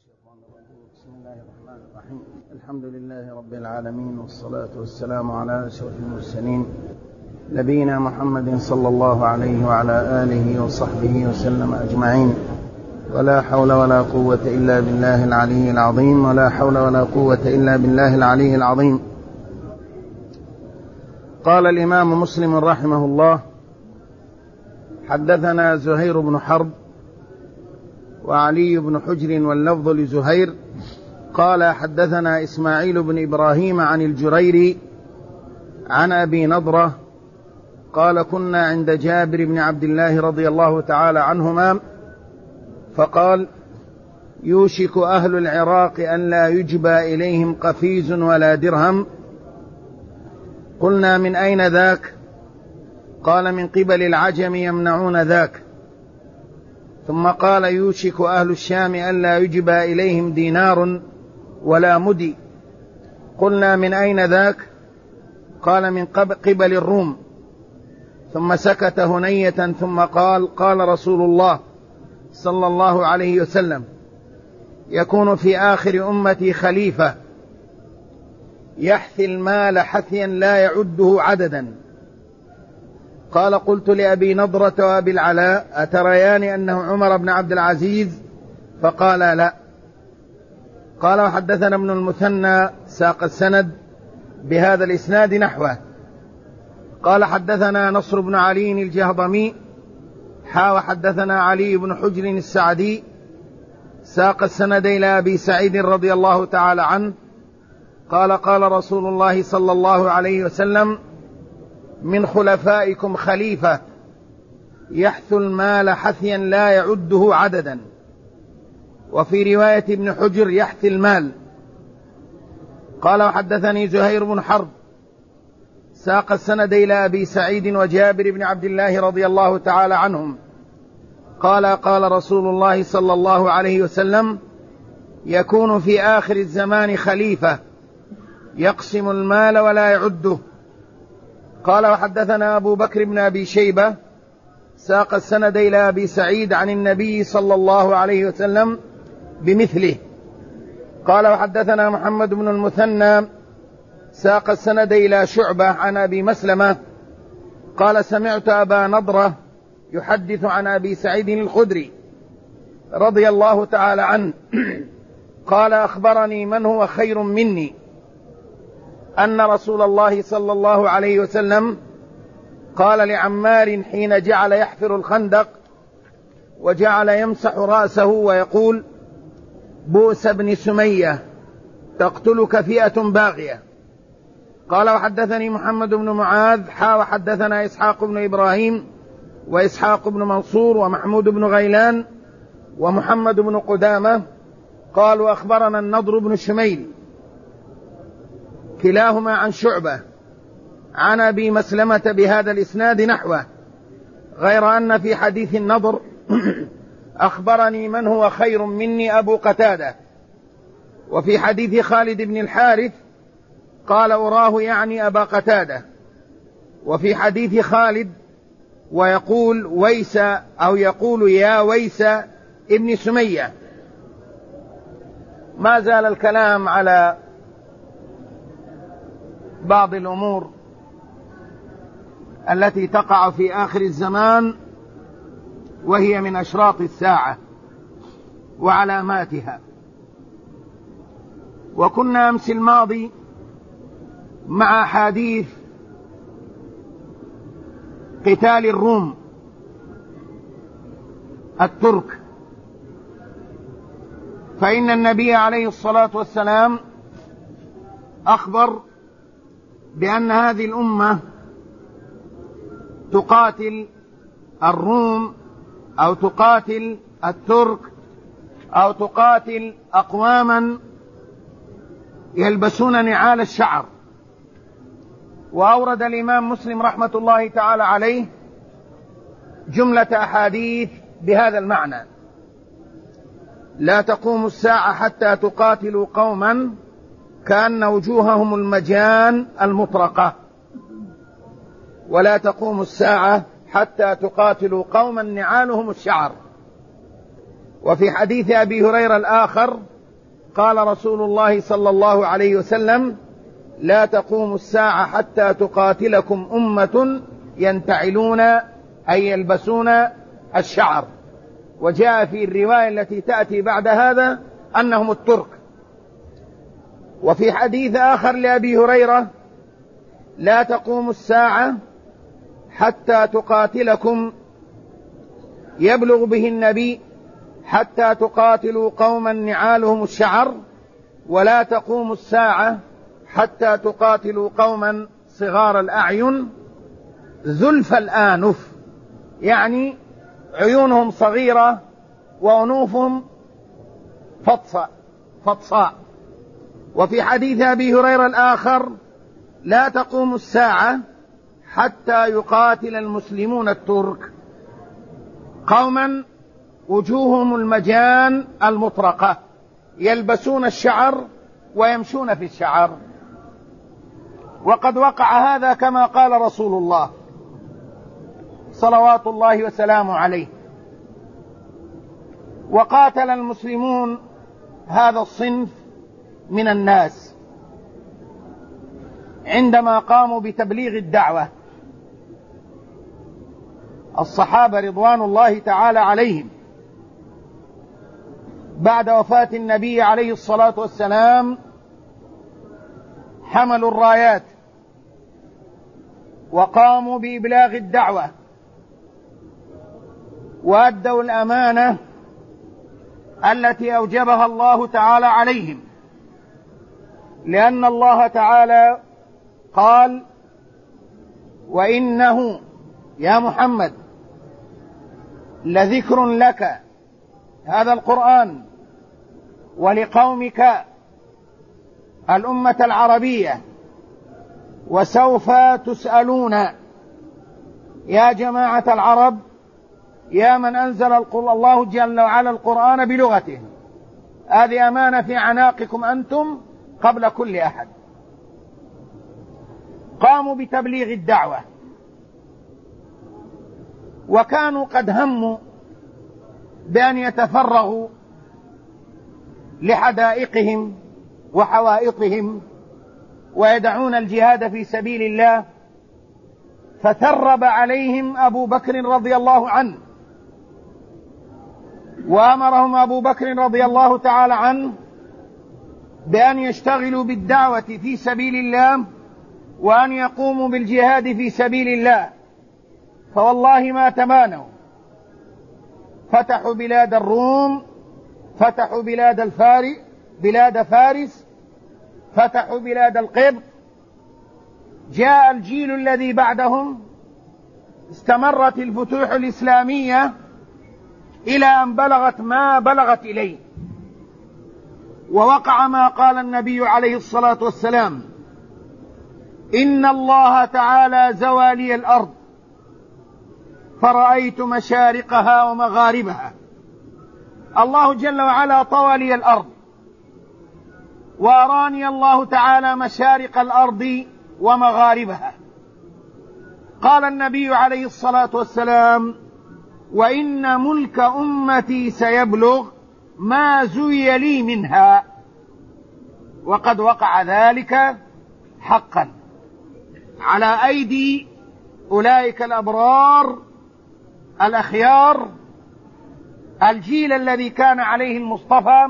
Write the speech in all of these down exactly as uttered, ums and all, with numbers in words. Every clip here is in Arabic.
بسم الله الرحمن الرحيم. الحمد لله رب العالمين، والصلاة والسلام على أشرف المرسلين نبينا محمد صلى الله عليه وعلى آله وصحبه وسلم أجمعين. ولا حول ولا قوة إلا بالله العلي العظيم ولا حول ولا قوة إلا بالله العلي العظيم. قال الإمام مسلم رحمه الله: حدثنا زهير بن حرب وعلي بن حجر واللفظ لزهير قال: حدثنا إسماعيل بن إبراهيم عن الجريري عن أبي نضرة قال: كنا عند جابر بن عبد الله رضي الله تعالى عنهما فقال: يوشك أهل العراق أن لا يجبى إليهم قفيز ولا درهم. قلنا: من أين ذاك؟ قال: من قبل العجم يمنعون ذاك. ثم قال: يوشك أهل الشام أن لا يجبى إليهم دينار ولا مدي. قلنا: من أين ذاك؟ قال: من قبل الروم. ثم سكت هنية ثم قال: قال رسول الله صلى الله عليه وسلم: يكون في آخر أمتي خليفة يحثي المال حثيا لا يعده عددا. قال: قلت لأبي نضرة وأبي العلاء: أتريان أنه عمر بن عبد العزيز؟ فقال: لا. قال: وحدثنا ابن المثنى ساق السند بهذا الإسناد نحوه. قال: حدثنا نصر بن علي الجهضمي حا وحدثنا علي بن حجر السعدي ساق السند إلى أبي سعيد رضي الله تعالى عنه قال: قال رسول الله صلى الله عليه وسلم: من خلفائكم خليفة يحث المال حثيا لا يعده عددا. وفي رواية ابن حجر: يحثي المال. قال: وحدثني زهير بن حرب ساق السند إلى أبي سعيد وجابر بن عبد الله رضي الله تعالى عنهم قال: قال رسول الله صلى الله عليه وسلم: يكون في آخر الزمان خليفة يقسم المال ولا يعده. قال: وحدثنا أبو بكر بن أبي شيبة ساق السند إلى أبي سعيد عن النبي صلى الله عليه وسلم بمثله. قال: وحدثنا محمد بن المثنى ساق السند إلى شعبة عن أبي مسلمة قال: سمعت أبا نضرة يحدث عن أبي سعيد الخدري رضي الله تعالى عنه قال: أخبرني من هو خير مني أن رسول الله صلى الله عليه وسلم قال لعمار حين جعل يحفر الخندق وجعل يمسح رأسه ويقول: بؤس بن سمية تقتلك فئة باغية. قال: وحدثني محمد بن معاذ حا وحدثنا إسحاق بن إبراهيم وإسحاق بن منصور ومحمود بن غيلان ومحمد بن قدامة قالوا: أخبرنا النضر بن شميل كلاهما عن شعبة عن أبي مسلمة بهذا الإسناد نحوه، غير أن في حديث النضر أخبرني من هو خير مني أبو قتادة. وفي حديث خالد بن الحارث قال: أراه يعني أبا قتادة. وفي حديث خالد ويقول ويس أو يقول يا ويس ابن سمية. ما زال الكلام على بعض الأمور التي تقع في آخر الزمان وهي من أشراط الساعة وعلاماتها. وكنا أمس الماضي مع حديث قتال الروم الترك، فإن النبي عليه الصلاة والسلام أخبر بأن هذه الأمة تقاتل الروم أو تقاتل الترك أو تقاتل أقواما يلبسون نعال الشعر. وأورد الإمام مسلم رحمة الله تعالى عليه جملة أحاديث بهذا المعنى: لا تقوم الساعة حتى تقاتلوا قوما كأن وجوههم المجان المطرقة، ولا تقوم الساعة حتى تقاتلوا قوما نعالهم الشعر. وفي حديث أبي هريرة الآخر قال رسول الله صلى الله عليه وسلم: لا تقوم الساعة حتى تقاتلكم أمة ينتعلون أي يلبسون الشعر. وجاء في الرواية التي تأتي بعد هذا أنهم الترك. وفي حديث آخر لأبي هريرة: لا تقوم الساعة حتى تقاتلكم، يبلغ به النبي: حتى تقاتلوا قوما نعالهم الشعر، ولا تقوم الساعة حتى تقاتلوا قوما صغار الأعين زلف الآنف، يعني عيونهم صغيرة وأنوفهم فطساء فطساء. وفي حديث أبي هريرة الآخر: لا تقوم الساعة حتى يقاتل المسلمون الترك قوما وجوههم المجان المطرقة، يلبسون الشعر ويمشون في الشعر. وقد وقع هذا كما قال رسول الله صلوات الله وسلامه عليه. وقاتل المسلمون هذا الصنف من الناس عندما قاموا بتبليغ الدعوة. الصحابة رضوان الله تعالى عليهم بعد وفاة النبي عليه الصلاة والسلام حملوا الرايات وقاموا بإبلاغ الدعوة وأدوا الأمانة التي أوجبها الله تعالى عليهم، لأن الله تعالى قال: وإنه يا محمد لذكر لك، هذا القرآن، ولقومك الأمة العربية، وسوف تسألون. يا جماعة العرب، يا من أنزل الله جل وعلا القرآن بلغته، هذه أمانة في عناقكم أنتم قبل كل أحد. قاموا بتبليغ الدعوة، وكانوا قد هموا بأن يتفرغوا لحدائقهم وحوائطهم ويدعون الجهاد في سبيل الله. فثرب عليهم أبو بكر رضي الله عنه، وأمرهم أبو بكر رضي الله تعالى عنه بأن يشتغلوا بالدعوة في سبيل الله وأن يقوموا بالجهاد في سبيل الله. فوالله ما تمانوا، فتحوا بلاد الروم، فتحوا بلاد الفارس، بلاد فارس، فتحوا بلاد القبط. جاء الجيل الذي بعدهم، استمرت الفتوح الإسلامية إلى أن بلغت ما بلغت إليه، ووقع ما قال النبي عليه الصلاة والسلام: إن الله تعالى زوى لي الأرض فرأيت مشارقها ومغاربها. الله جل وعلا طوى لي الأرض، وأراني الله تعالى مشارق الأرض ومغاربها. قال النبي عليه الصلاة والسلام: وإن ملك أمتي سيبلغ ما زوي لي منها. وقد وقع ذلك حقا على أيدي أولئك الأبرار الأخيار، الجيل الذي كان عليه المصطفى،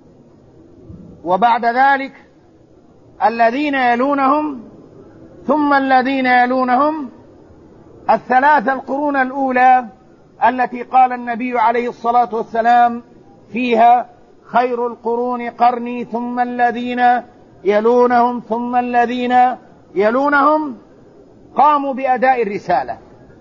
وبعد ذلك الذين يلونهم، ثم الذين يلونهم، الثلاثة القرون الأولى التي قال النبي عليه الصلاة والسلام فيها: خير القرون قرني ثم الذين يلونهم ثم الذين يلونهم. قاموا بأداء الرسالة.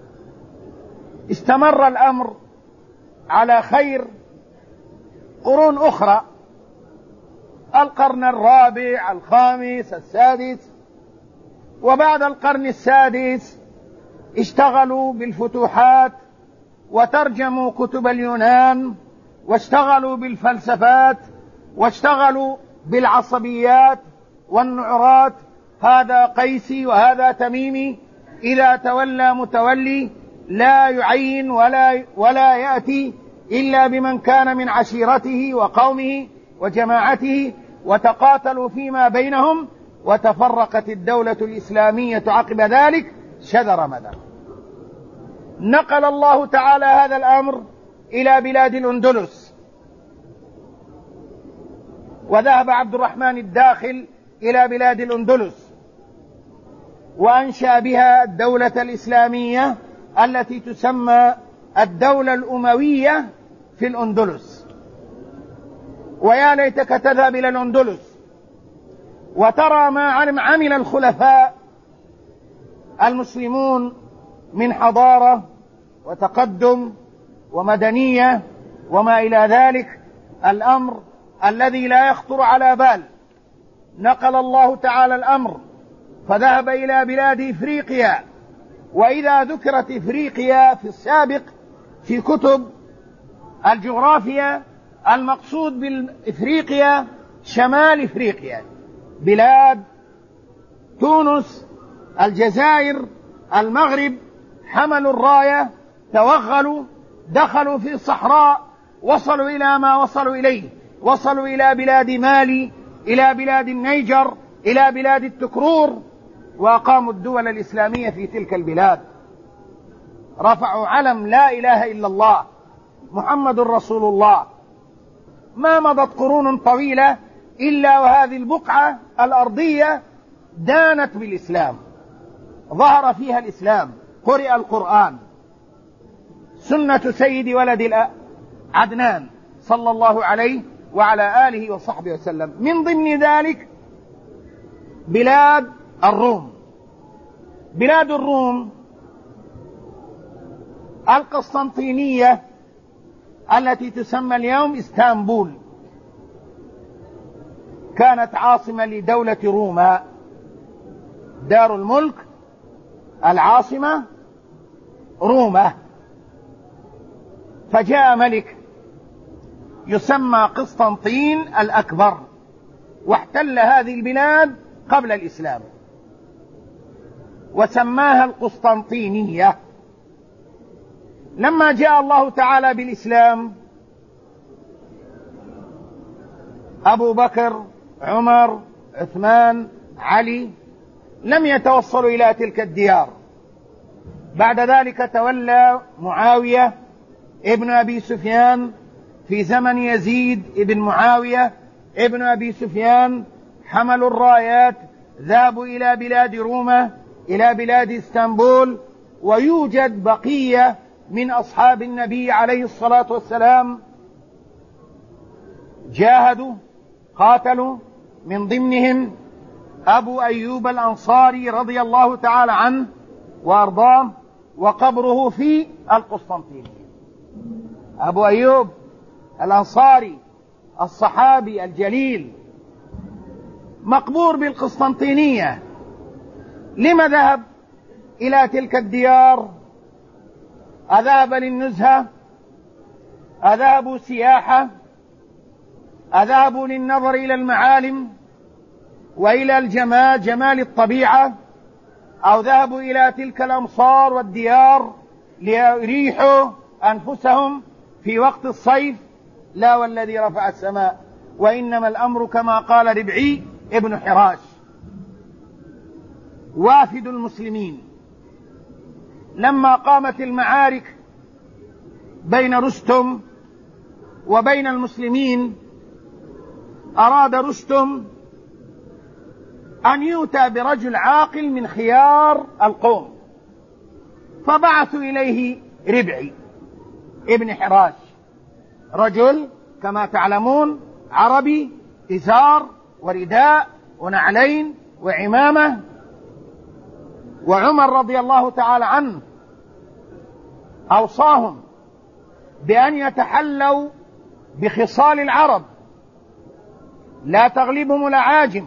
استمر الأمر على خير قرون أخرى، القرن الرابع، الخامس، السادس. وبعد القرن السادس اشتغلوا بالفتوحات وترجموا كتب اليونان، واشتغلوا بالفلسفات، واشتغلوا بالعصبيات والنعرات. هذا قيسي وهذا تميمي، إذا تولى متولي لا يعين ولا, ولا يأتي إلا بمن كان من عشيرته وقومه، وجماعته وتقاتلوا فيما بينهم، وتفرقت الدولة الإسلامية عقب ذلك شذر مذر. نقل الله تعالى هذا الأمر إلى بلاد الأندلس، وذهب عبد الرحمن الداخل إلى بلاد الأندلس وأنشأ بها الدولة الإسلامية التي تسمى الدولة الأموية في الأندلس. ويا ليتك تذهب إلى الأندلس وترى ما عمل الخلفاء المسلمون من حضارة وتقدم ومدنية وما إلى ذلك، الأمر الذي لا يخطر على بال. نقل الله تعالى الأمر فذهب إلى بلاد إفريقيا، وإذا ذكرت إفريقيا في السابق في كتب الجغرافيا المقصود بالإفريقيا شمال إفريقيا، بلاد تونس، الجزائر، المغرب، حملوا الراية، توغلوا، دخلوا في الصحراء، وصلوا إلى ما وصلوا إليه، وصلوا إلى بلاد مالي، إلى بلاد النيجر، إلى بلاد التكرور، وأقاموا الدول الإسلامية في تلك البلاد. رفعوا علم لا إله إلا الله محمد رسول الله. ما مضت قرون طويلة إلا وهذه البقعة الأرضية دانت بالإسلام، ظهر فيها الإسلام، قرئ القرآن، سنة سيد ولد عدنان صلى الله عليه وعلى آله وصحبه وسلم. من ضمن ذلك بلاد الروم. بلاد الروم القسطنطينية التي تسمى اليوم اسطنبول كانت عاصمة لدولة روما، دار الملك، العاصمة روما. فجاء ملك يسمى قسطنطين الأكبر واحتل هذه البلاد قبل الإسلام وسماها القسطنطينية. لما جاء الله تعالى بالإسلام أبو بكر، عمر، عثمان، علي لم يتوصلوا إلى تلك الديار. بعد ذلك تولى معاوية ابن أبي سفيان في زمن يزيد ابن معاوية ابن أبي سفيان، حملوا الرايات، ذهبوا إلى بلاد روما، إلى بلاد اسطنبول، ويوجد بقية من أصحاب النبي عليه الصلاة والسلام جاهدوا قاتلوا، من ضمنهم أبو أيوب الأنصاري رضي الله تعالى عنه وأرضاه، وقبره في القسطنطينية. أبو أيوب الأنصاري الصحابي الجليل مقبور بالقسطنطينية. لما ذهب إلى تلك الديار؟ أذهب للنزهة؟ أذهبوا سياحة؟ أذهبوا للنظر إلى المعالم وإلى الجمال، جمال الطبيعة؟ أو ذهبوا إلى تلك الأمصار والديار ليريحوا أنفسهم في وقت الصيف؟ لا والذي رفع السماء، وإنما الأمر كما قال ربعي ابن حراش وافد المسلمين لما قامت المعارك بين رستم وبين المسلمين، أراد رستم أن يؤتى برجل عاقل من خيار القوم، فبعثوا إليه ربعي ابن حراش، رجل كما تعلمون عربي، إزار ورداء ونعلين وعمامة. وعمر رضي الله تعالى عنه أوصاهم بأن يتحلوا بخصال العرب لا تغلبهم الأعاجم،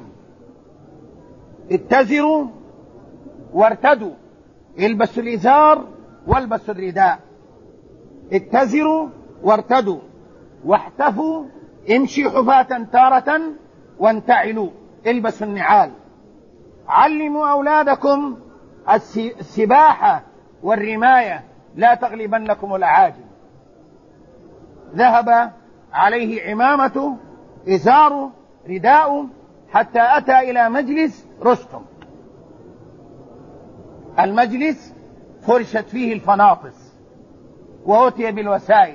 اتزروا وارتدوا، البسوا الإزار والبسوا الرداء، اتزروا وارتدوا، واحتفوا، امشي حفاة تارة وانتعلوا، البسوا النعال، علموا أولادكم السباحة والرماية لا تغلبنكم الأعاجم. ذهب عليه عمامته إزاره رداؤه، حتى أتى إلى مجلس رستم. المجلس فرشت فيه الفناطس وأتي بالوسائد،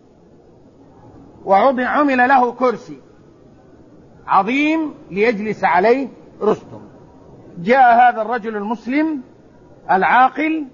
وعمل له كرسي عظيم ليجلس عليه رستم. جاء هذا الرجل المسلم العاقل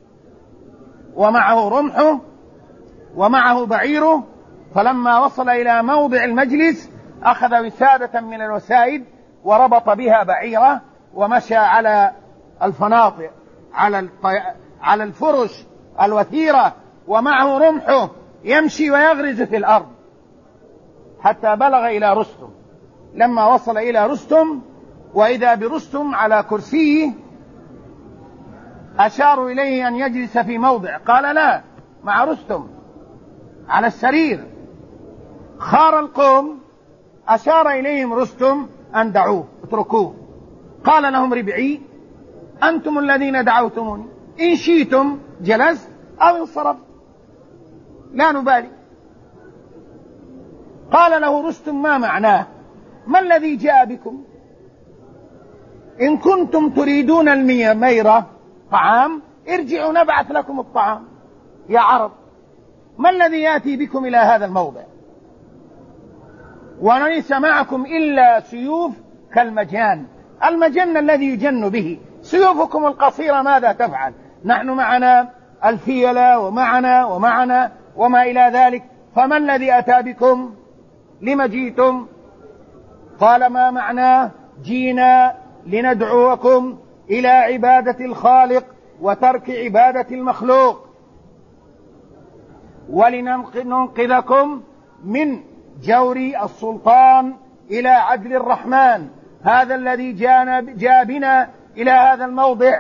ومعه رمحه ومعه بعيره، فلما وصل إلى موضع المجلس أخذ وسادة من الوسائد وربط بها بعيره ومشى على الفناطق على على الفرش الوثيرة، ومعه رمحه يمشي ويغرز في الأرض حتى بلغ إلى رستم. لما وصل إلى رستم وإذا برستم على كرسيه، أشاروا إليه أن يجلس في موضع، قال لا، مع رستم على السرير. خار القوم، أشار إليهم رستم أن دعوه، اتركوه. قال لهم ربعي: أنتم الذين دعوتموني، إن شئتم جلست أو انصرفت، لا نبالي. قال له رستم: ما معناه؟ ما الذي جاء بكم؟ إن كنتم تريدون الميرة طعام ارجعوا نبعث لكم الطعام يا عرب، ما الذي يأتي بكم إلى هذا الموضع؟ وليس معكم إلا سيوف كالمجان، المجن الذي يجن به، سيوفكم القصيرة ماذا تفعل؟ نحن معنا الفيلة ومعنا ومعنا وما إلى ذلك، فما الذي أتى بكم؟ لم جئتم؟ قال: ما معناه؟ جينا لندعوكم إلى عبادة الخالق وترك عبادة المخلوق، ولننقذكم من جور السلطان إلى عدل الرحمن، هذا الذي جاء بنا إلى هذا الموضع.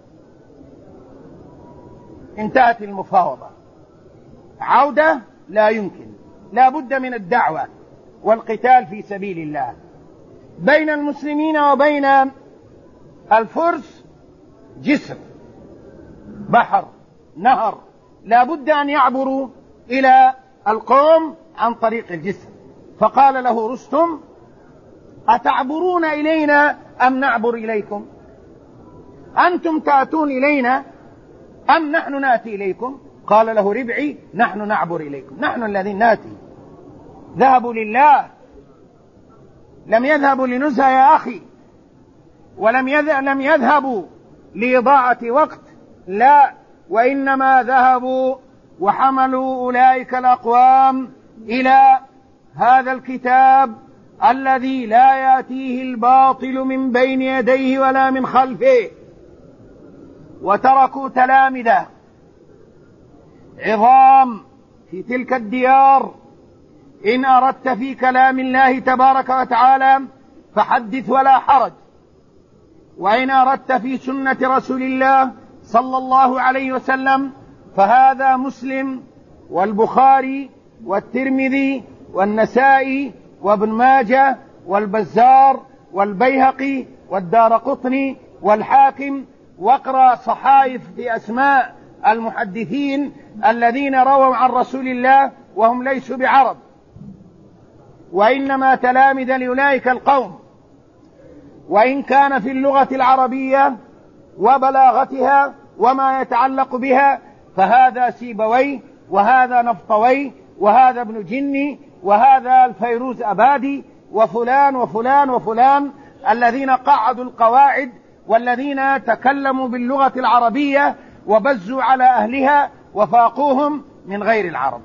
انتهت المفاوضة. عودة لا يمكن، لا بد من الدعوة والقتال في سبيل الله. بين المسلمين وبين الفرس جسر، بحر، نهر، لا بد أن يعبروا إلى القوم عن طريق الجسر. فقال له رستم: أتعبرون إلينا أم نعبر إليكم؟ أنتم تأتون إلينا أم نحن نأتي إليكم؟ قال له ربعي: نحن نعبر إليكم، نحن الذين نأتي. ذهبوا لله، لم يذهبوا لنزهة يا أخي، ولم لم يذهبوا لإضاعة وقت، لا، وإنما ذهبوا وحملوا أولئك الأقوام إلى هذا الكتاب الذي لا يأتيه الباطل من بين يديه ولا من خلفه، وتركوا تلامذة عظام في تلك الديار. إن أردت في كلام الله تبارك وتعالى فحدث ولا حرج، وإن أردت في سنة رسول الله صلى الله عليه وسلم فهذا مسلم والبخاري والترمذي والنسائي وابن ماجه والبزار والبيهقي والدارقطني والحاكم، واقرأ صحائف في أسماء المحدثين الذين رووا عن رسول الله وهم ليسوا بعرب، وإنما تلامذة لأولئك القوم. وإن كان في اللغة العربية وبلاغتها وما يتعلق بها فهذا سيبويه، وهذا نفطويه، وهذا ابن جني، وهذا الفيروز أبادي، وفلان وفلان وفلان، الذين قعدوا القواعد والذين تكلموا باللغة العربية وبزوا على أهلها وفاقوهم من غير العرب.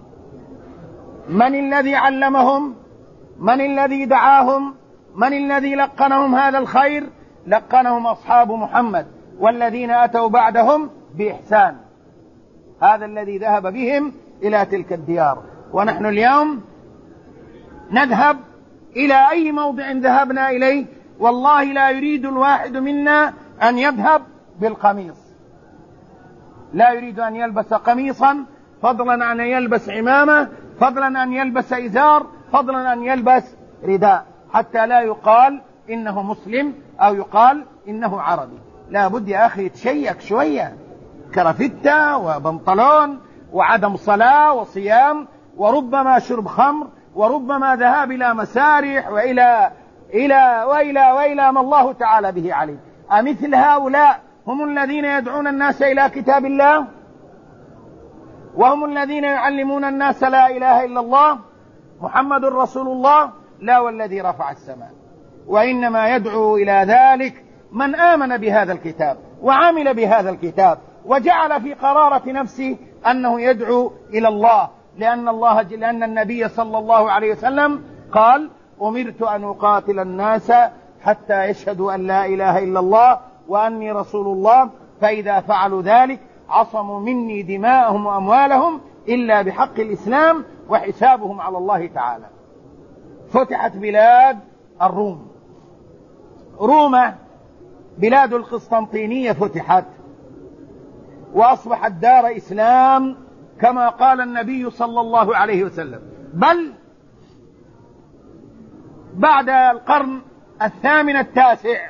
من الذي علمهم؟ من الذي دعاهم؟ من الذي لقنهم هذا الخير؟ لقنهم أصحاب محمد والذين أتوا بعدهم بإحسان، هذا الذي ذهب بهم إلى تلك الديار. ونحن اليوم نذهب إلى أي موضع ذهبنا إليه، والله لا يريد الواحد منا أن يذهب بالقميص، لا يريد أن يلبس قميصا، فضلا عن أن يلبس عمامة، فضلا أن يلبس إزار، فضلا أن يلبس رداء، حتى لا يقال إنه مسلم أو يقال إنه عربي. لا بد يا أخي تشيك شوية، كرافتة وبنطلون وعدم صلاة وصيام وربما شرب خمر وربما ذهاب إلى مسارح وإلى إلى وإلى وإلى ما الله تعالى به عليه. أمثل هؤلاء هم الذين يدعون الناس إلى كتاب الله، وهم الذين يعلمون الناس لا إله إلا الله محمد رسول الله؟ لا والذي رفع السماء. وإنما يدعو إلى ذلك من آمن بهذا الكتاب وعمل بهذا الكتاب وجعل في قرارة نفسه أنه يدعو إلى الله، لأن الله لأن النبي صلى الله عليه وسلم قال: أمرت أن أقاتل الناس حتى يشهدوا أن لا إله إلا الله وأني رسول الله، فإذا فعلوا ذلك عصموا مني دماءهم وأموالهم إلا بحق الإسلام وحسابهم على الله تعالى. فتحت بلاد الروم، روما بلاد القسطنطينية فتحت وأصبحت دار إسلام كما قال النبي صلى الله عليه وسلم، بل بعد القرن الثامن التاسع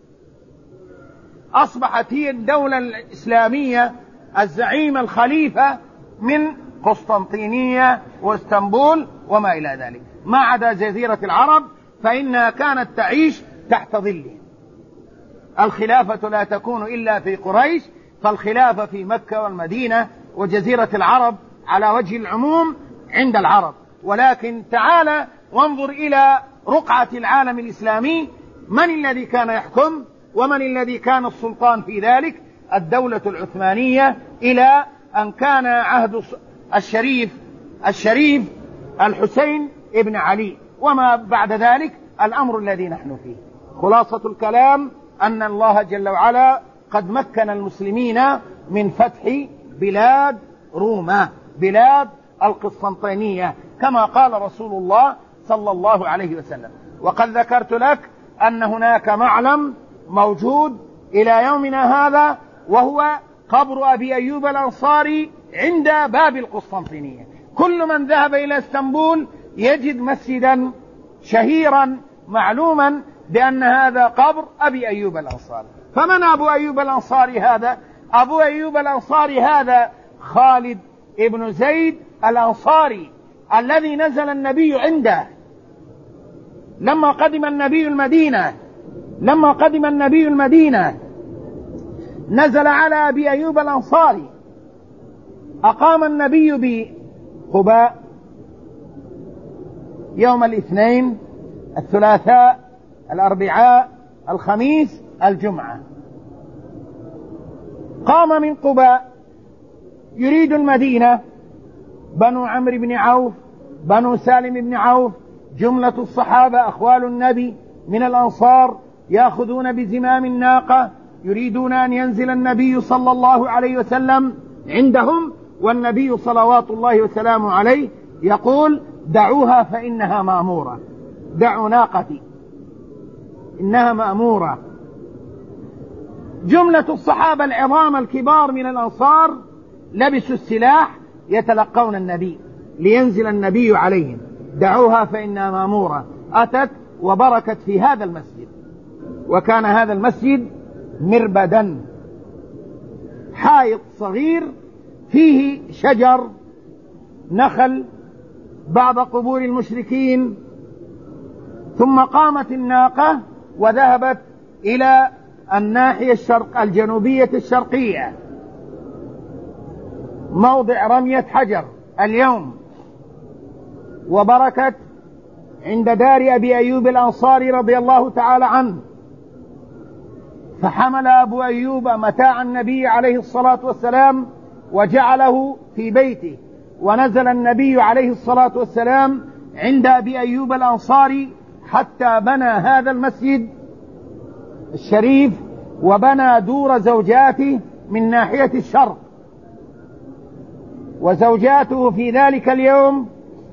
أصبحت هي الدولة الإسلامية الزعيمة الخليفة من قسطنطينية واسطنبول وما إلى ذلك، ما عدا جزيرة العرب فإنها كانت تعيش تحت ظله. الخلافة لا تكون إلا في قريش، فالخلافة في مكة والمدينة وجزيرة العرب على وجه العموم عند العرب. ولكن تعال وانظر إلى رقعة العالم الإسلامي، من الذي كان يحكم ومن الذي كان السلطان في ذلك؟ الدولة العثمانية، إلى أن كان عهد الشريف الشريف الحسين ابن علي، وما بعد ذلك الأمر الذي نحن فيه. خلاصة الكلام أن الله جل وعلا قد مكن المسلمين من فتح بلاد روما، بلاد القسطنطينية، كما قال رسول الله صلى الله عليه وسلم. وقد ذكرت لك أن هناك معلم موجود إلى يومنا هذا، وهو قبر أبي أيوب الأنصاري عند باب القسطنطينية. كل من ذهب إلى اسطنبول يجد مسجدا شهيرا معلوما بأن هذا قبر أبي أيوب الأنصاري. فمن أبو أيوب الأنصاري هذا؟ أبو أيوب الأنصاري هذا خالد ابن زيد الأنصاري الذي نزل النبي عنده لما قدم النبي المدينة لما قدم النبي المدينة نزل على أبي أيوب الأنصاري. أقام النبي بقباء يوم الاثنين، الثلاثاء، الأربعاء، الخميس، الجمعة. قام من قباء يريد المدينة بنو عمرو بن عوف، بنو سالم بن عوف، جملة الصحابة أخوال النبي من الأنصار يأخذون بزمام الناقة، يريدون أن ينزل النبي صلى الله عليه وسلم عندهم، والنبي صلوات الله وسلامه عليه يقول: دعوها فإنها مأمورة، دعوا ناقتي إنها مأمورة. جملة الصحابة العظام الكبار من الأنصار لبسوا السلاح يتلقون النبي لينزل النبي عليهم، دعوها فإنها مأمورة. أتت وبركت في هذا المسجد، وكان هذا المسجد مربدا، حائط صغير فيه شجر نخل بعض قبور المشركين. ثم قامت الناقة وذهبت إلى الناحية الشرق الجنوبية الشرقية، موضع رمية حجر اليوم، وبركت عند دار أبي أيوب الأنصاري رضي الله تعالى عنه. فحمل أبو أيوب متاع النبي عليه الصلاة والسلام وجعله في بيته، ونزل النبي عليه الصلاة والسلام عند أبي أيوب الأنصاري حتى بنى هذا المسجد الشريف، وبنى دور زوجاته من ناحية الشرق. وزوجاته في ذلك اليوم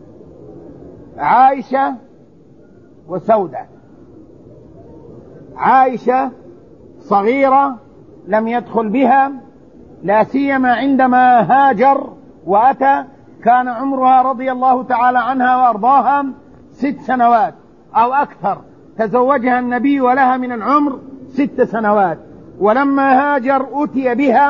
عائشة وسودة. عائشة صغيرة لم يدخل بها، لا سيما عندما هاجر وأتى كان عمرها رضي الله تعالى عنها وأرضاها ست سنوات أو أكثر، تزوجها النبي ولها من العمر ست سنوات. ولما هاجر أتي بها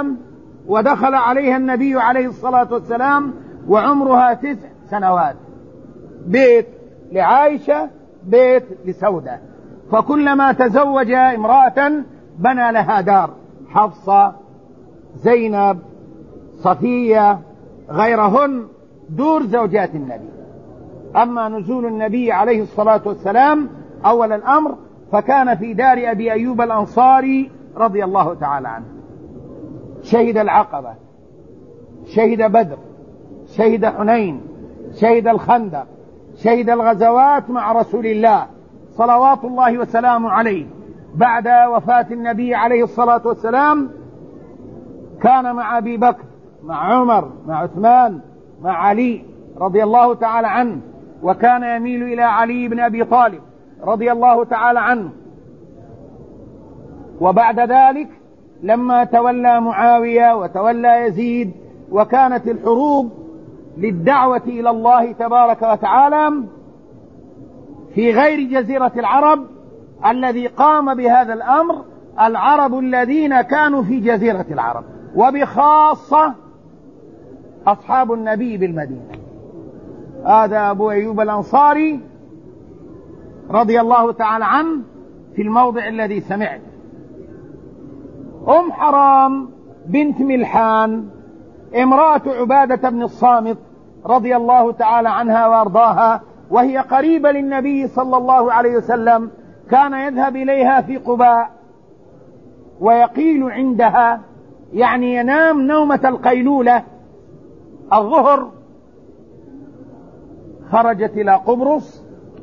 ودخل عليها النبي عليه الصلاة والسلام وعمرها تسع سنوات. بيت لعائشة، بيت لسودة، فكلما تزوج امرأة بنى لها دار، حفصة، زينب، صفية، غيرهن دور زوجات النبي. أما نزول النبي عليه الصلاة والسلام أول الأمر فكان في دار أبي أيوب الأنصاري رضي الله تعالى عنه. شهد العقبة، شهد بدر، شهد حنين، شهد الخندق، شهد الغزوات مع رسول الله صلوات الله وسلامه عليه. بعد وفاة النبي عليه الصلاة والسلام كان مع أبي بكر، مع عمر، مع عثمان، مع علي رضي الله تعالى عنه، وكان يميل إلى علي بن أبي طالب رضي الله تعالى عنه. وبعد ذلك لما تولى معاوية وتولى يزيد وكانت الحروب للدعوة إلى الله تبارك وتعالى في غير جزيرة العرب، الذي قام بهذا الأمر العرب الذين كانوا في جزيرة العرب، وبخاصة أصحاب النبي بالمدينة. هذا أبو أيوب الأنصاري رضي الله تعالى عنه في الموضع الذي سمعت. أم حرام بنت ملحان امرأة عبادة بن الصامت رضي الله تعالى عنها وارضاها، وهي قريبة للنبي صلى الله عليه وسلم، كان يذهب إليها في قباء ويقيل عندها، يعني ينام نومة القيلولة الظهر. خرجت إلى قبرص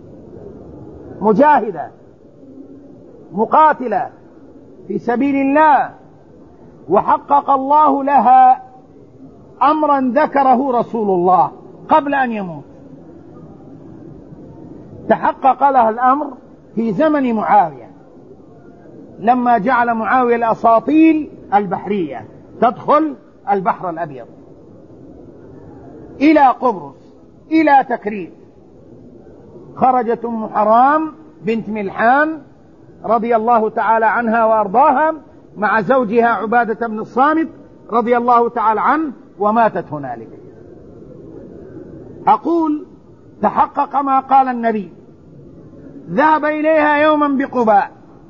مجاهدة مقاتلة في سبيل الله، وحقق الله لها أمرا ذكره رسول الله قبل أن يموت. تحقق لها الأمر في زمن معاوية، لما جعل معاوية الأساطيل البحرية تدخل البحر الأبيض إلى قبرص إلى تكريت. خرجت أم حرام بنت ملحان رضي الله تعالى عنها وأرضاها مع زوجها عبادة بن الصامت رضي الله تعالى عنه، وماتت هنالك. أقول تحقق ما قال النبي، ذهب إليها يوما بقباء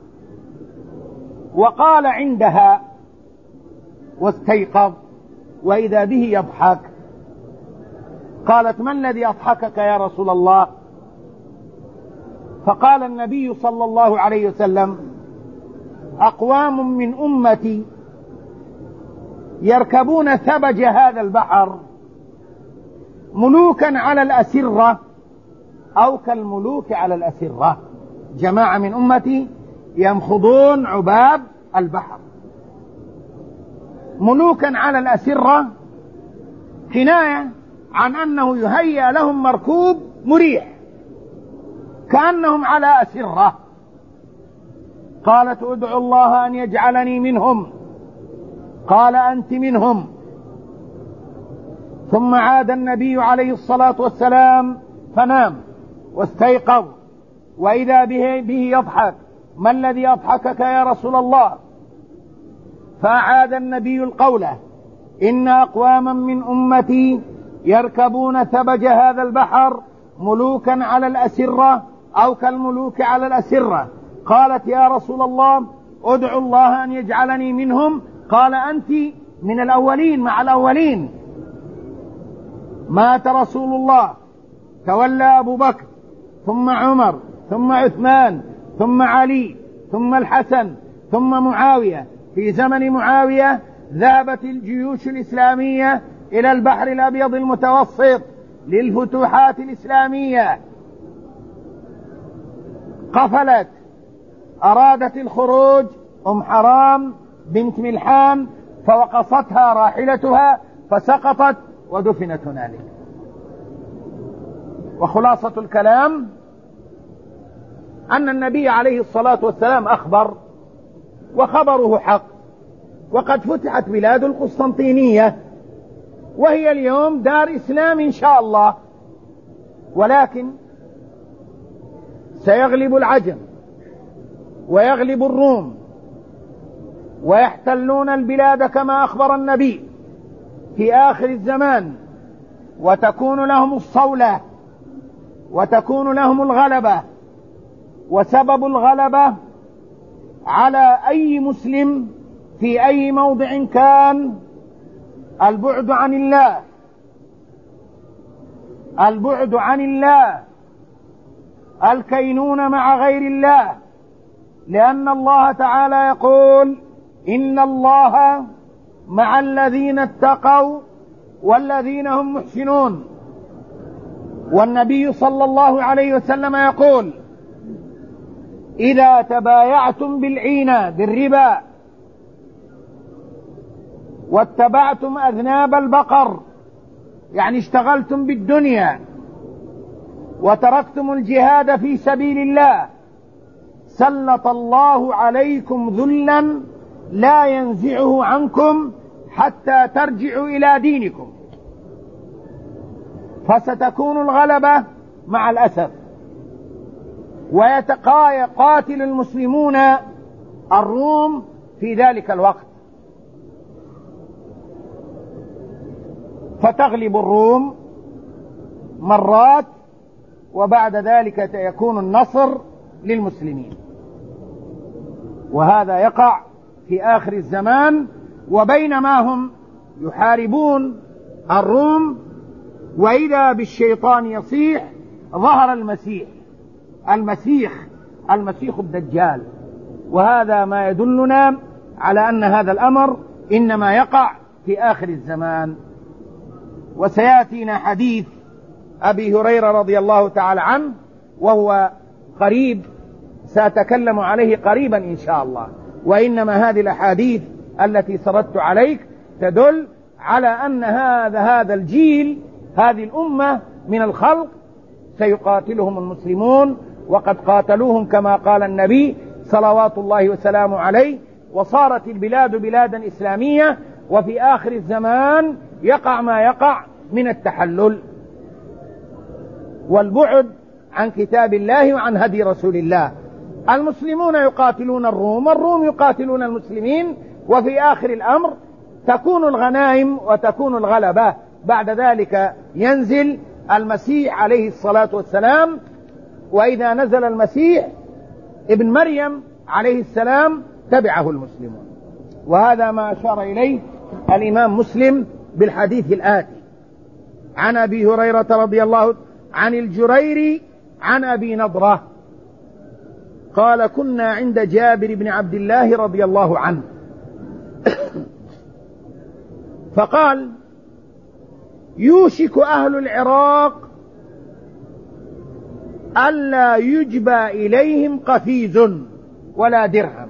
وقال عندها واستيقظ وإذا به يضحك. قالت: ما الذي أضحكك يا رسول الله؟ فقال النبي صلى الله عليه وسلم: أقوام من أمتي يركبون ثبج هذا البحر ملوكا على الأسرة أو كالملوك على الأسرة. جماعة من أمتي ينخضون عباب البحر ملوكا على الأسرة، كناية عن أنه يهيأ لهم مركوب مريح كأنهم على أسرة. قالت: ادعوا الله أن يجعلني منهم. قال: أنت منهم. ثم عاد النبي عليه الصلاة والسلام فنام واستيقظ وإذا به, به يضحك. ما الذي أضحكك يا رسول الله؟ فأعاد النبي القول: إن أقواما من أمتي يركبون ثبج هذا البحر ملوكا على الأسرة أو كالملوك على الأسرة. قالت: يا رسول الله ادعوا الله أن يجعلني منهم. قال: أنت من الأولين مع الأولين. مات رسول الله، تولى أبو بكر ثم عمر ثم عثمان ثم علي ثم الحسن ثم معاوية. في زمن معاوية ذهبت الجيوش الإسلامية إلى البحر الأبيض المتوسط للفتوحات الإسلامية، قفلت، أرادت الخروج أم حرام بنت ملحان فوقصتها راحلتها فسقطت ودفنت هنالك. وخلاصة الكلام أن النبي عليه الصلاة والسلام أخبر، وخبره حق، وقد فتحت بلاد القسطنطينية وهي اليوم دار إسلام إن شاء الله، ولكن سيغلب العجم ويغلب الروم ويحتلون البلاد كما أخبر النبي في آخر الزمان، وتكون لهم الصولة وتكون لهم الغلبة. وسبب الغلبة على أي مسلم في أي موضع كان البعد عن الله، البعد عن الله، الكينون مع غير الله، لأن الله تعالى يقول: إن الله مع الذين اتقوا والذين هم محسنون. والنبي صلى الله عليه وسلم يقول: إذا تبايعتم بالعينة بالربا واتبعتم أذناب البقر، يعني اشتغلتم بالدنيا وتركتم الجهاد في سبيل الله، سلط الله عليكم ذلا لا ينزعه عنكم حتى ترجعوا إلى دينكم. فستكون الغلبة مع الأسف، ويتقاتل المسلمون الروم في ذلك الوقت، فتغلب الروم مرات، وبعد ذلك يكون النصر للمسلمين. وهذا يقع في آخر الزمان. وبينما هم يحاربون الروم وإذا بالشيطان يصيح، ظهر المسيح المسيح المسيح الدجال. وهذا ما يدلنا على أن هذا الأمر إنما يقع في آخر الزمان. وسيأتينا حديث أبي هريرة رضي الله تعالى عنه، وهو قريب، سأتكلم عليه قريبا إن شاء الله. وإنما هذه الأحاديث التي سردت عليك تدل على أن هذا هذا الجيل، هذه الأمة من الخلق سيقاتلهم المسلمون، وقد قاتلوهم كما قال النبي صلوات الله وسلامه عليه. وصارت البلاد بلادا إسلامية، وفي آخر الزمان يقع ما يقع من التحلل والبعد عن كتاب الله وعن هدي رسول الله. المسلمون يقاتلون الروم، الروم يقاتلون المسلمين، وفي آخر الأمر تكون الغنائم وتكون الغلبة. بعد ذلك ينزل المسيح عليه الصلاة والسلام، وإذا نزل المسيح ابن مريم عليه السلام تبعه المسلمون. وهذا ما أشار إليه الإمام مسلم بالحديث الآتي: عن أبي هريرة رضي الله عن الجريري عن أبي نضرة قال: كنا عند جابر بن عبد الله رضي الله عنه فقال: يوشك أهل العراق ألا يجبى إليهم قفيز ولا درهم.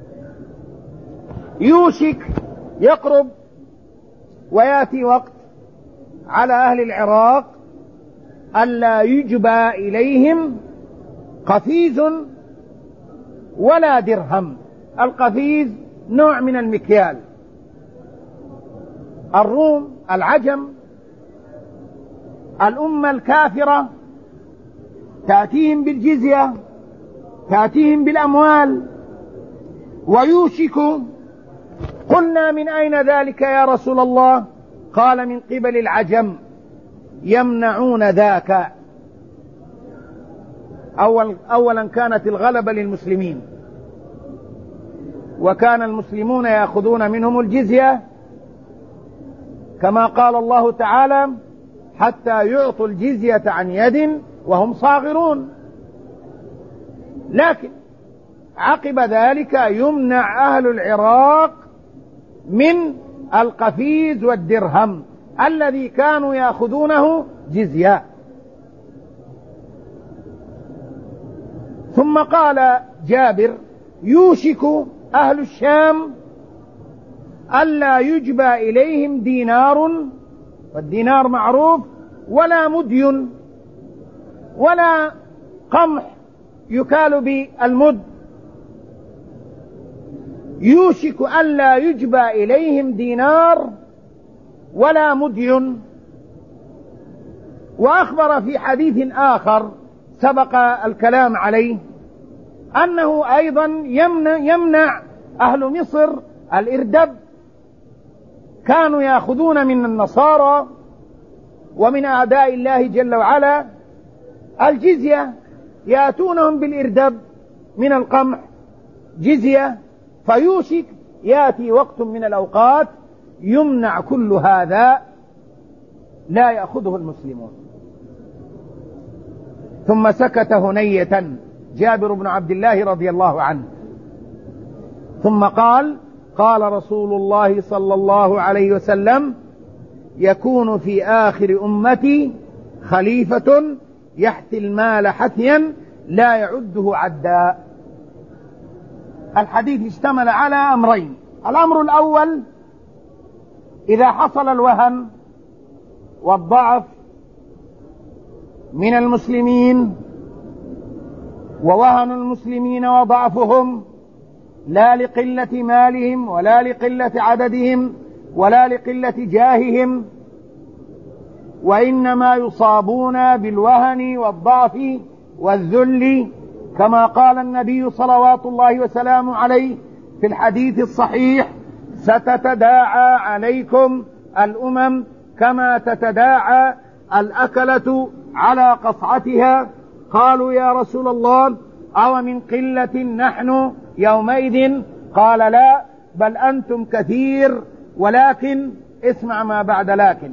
يوشك يقرب، ويأتي وقت على أهل العراق ألا يجبى إليهم قفيز ولا درهم. القفيز نوع من المكيال. الروم، العجم، الأمة الكافرة تأتيهم بالجزية، تأتيهم بالأموال. ويوشك، قلنا: من أين ذلك يا رسول الله؟ قال: من قبل العجم يمنعون ذاك. أول أولا كانت الغلبة للمسلمين، وكان المسلمون يأخذون منهم الجزية كما قال الله تعالى: حتى يعطوا الجزية عن يد وهم صاغرون. لكن عقب ذلك يمنع أهل العراق من القفيز والدرهم الذي كانوا يأخذونه جزية. ثم قال جابر: يوشك أهل الشام ألا يجبى إليهم دينار، والدينار معروف، ولا مدين، ولا قمح يكال بالمد. يوشك ألا يجبى إليهم دينار ولا مدين. وأخبر في حديث آخر سبق الكلام عليه أنه أيضا يمنع, يمنع أهل مصر الإردب. كانوا يأخذون من النصارى ومن أعداء الله جل وعلا الجزية يأتونهم بالإردب من القمح جزية، فيوشك يأتي وقت من الأوقات يمنع كل هذا، لا يأخذه المسلمون. ثم سكت هنية جابر بن عبد الله رضي الله عنه، ثم قال: قال رسول الله صلى الله عليه وسلم: يكون في آخر أمتي خليفة يحثي المال حثيا لا يعده عدا. الحديث اشتمل على أمرين: الأمر الأول، إذا حصل الوهن والضعف من المسلمين، ووهن المسلمين وضعفهم لا لقلة مالهم ولا لقلة عددهم ولا لقلة جاههم، وإنما يصابون بالوهن والضعف والذل، كما قال النبي صلوات الله وسلامه عليه في الحديث الصحيح: ستتداعى عليكم الأمم كما تتداعى الأكلة على قصعتها. قالوا: يا رسول الله، أو من قلة نحن يومئذ؟ قال: لا، بل أنتم كثير، ولكن اسمع ما بعد لكن: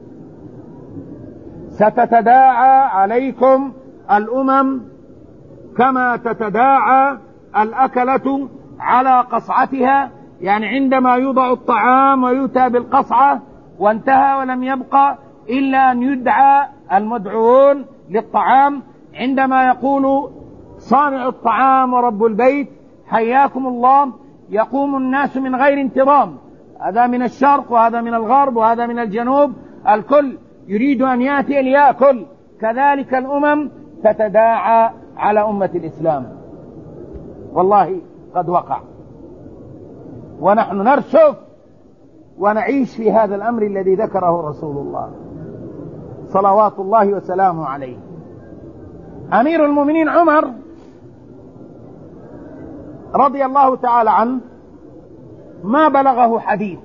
ستتداعى عليكم الأمم كما تتداعى الأكلة على قصعتها، يعني عندما يوضع الطعام ويؤتى بالقصعة وانتهى ولم يبقى إلا أن يدعى المدعوون للطعام، عندما يقول صانع الطعام ورب البيت: حياكم الله، يقوم الناس من غير انتظام، هذا من الشرق وهذا من الغرب وهذا من الجنوب، الكل يريد أن يأتي ليأكل. كذلك الأمم تتداعى على أمة الإسلام، والله قد وقع، ونحن نرشف ونعيش في هذا الأمر الذي ذكره رسول الله صلوات الله وسلامه عليه. أمير المؤمنين عمر رضي الله تعالى عنه ما بلغه حديث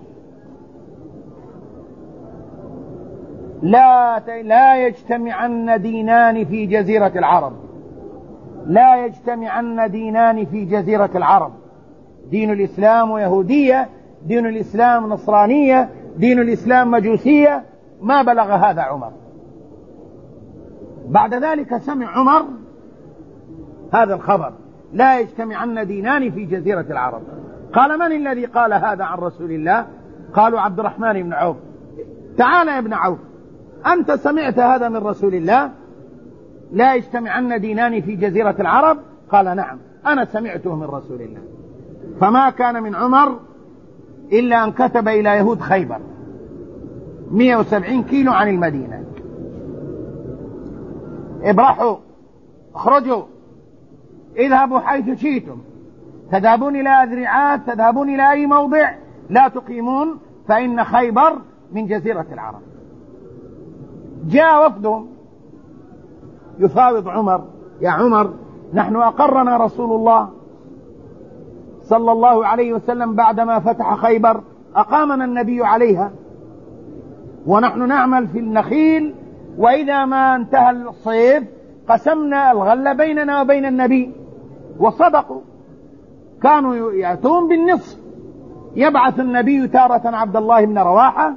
لا لا يجتمعن دينان في جزيرة العرب، لا يجتمعن دينان في جزيرة العرب، دين الإسلام ويهودية، دين الإسلام نصرانية، دين الإسلام مجوسية، ما بلغ هذا عمر. بعد ذلك سمع عمر هذا الخبر: لا يجتمعن دينان في جزيرة العرب. قال: من الذي قال هذا عن رسول الله؟ قالوا: عبد الرحمن بن عوف. تعال يا ابن عوف، أنت سمعت هذا من رسول الله؟ لا يجتمعن دينان في جزيرة العرب؟ قال: نعم، أنا سمعته من رسول الله. فما كان من عمر إلا أن كتب إلى يهود خيبر مئة وسبعين كيلو عن المدينة: ابرحوا، اخرجوا، اذهبوا حيث شئتم، تذهبون إلى أذرعات، تذهبون إلى أي موضع، لا تقيمون، فإن خيبر من جزيرة العرب. جاء وفد يفاوض عمر: يا عمر، نحن أقرنا رسول الله صلى الله عليه وسلم بعدما فتح خيبر، أقامنا النبي عليها، ونحن نعمل في النخيل، وإذا ما انتهى الصيف قسمنا الغلة بيننا وبين النبي. وصدقوا، كانوا يأتون بالنصف، يبعث النبي تارة عبد الله بن رواحة،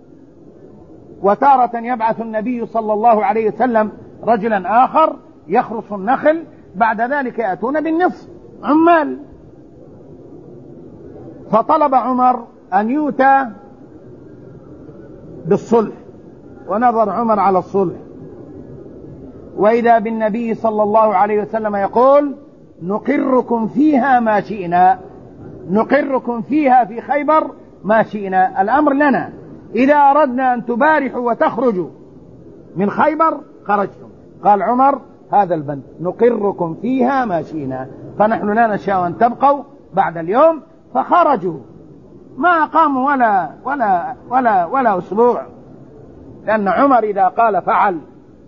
وتارة يبعث النبي صلى الله عليه وسلم رجلا آخر يخرص النخل، بعد ذلك يأتون بالنصف عمال. فطلب عمر أن يؤتى بالصلح، ونظر عمر على الصلح، وإذا بالنبي صلى الله عليه وسلم يقول: نقركم فيها ما شئنا، نقركم فيها في خيبر ما شئنا، الأمر لنا، إذا أردنا أن تبارحوا وتخرجوا من خيبر خرجتم. قال عمر هذا البند: نقركم فيها ما شئنا، فنحن لا نشاء أن تبقوا بعد اليوم. فخرجوا، ما أقاموا ولا ولا ولا ولا أسبوع، لأن عمر إذا قال فعل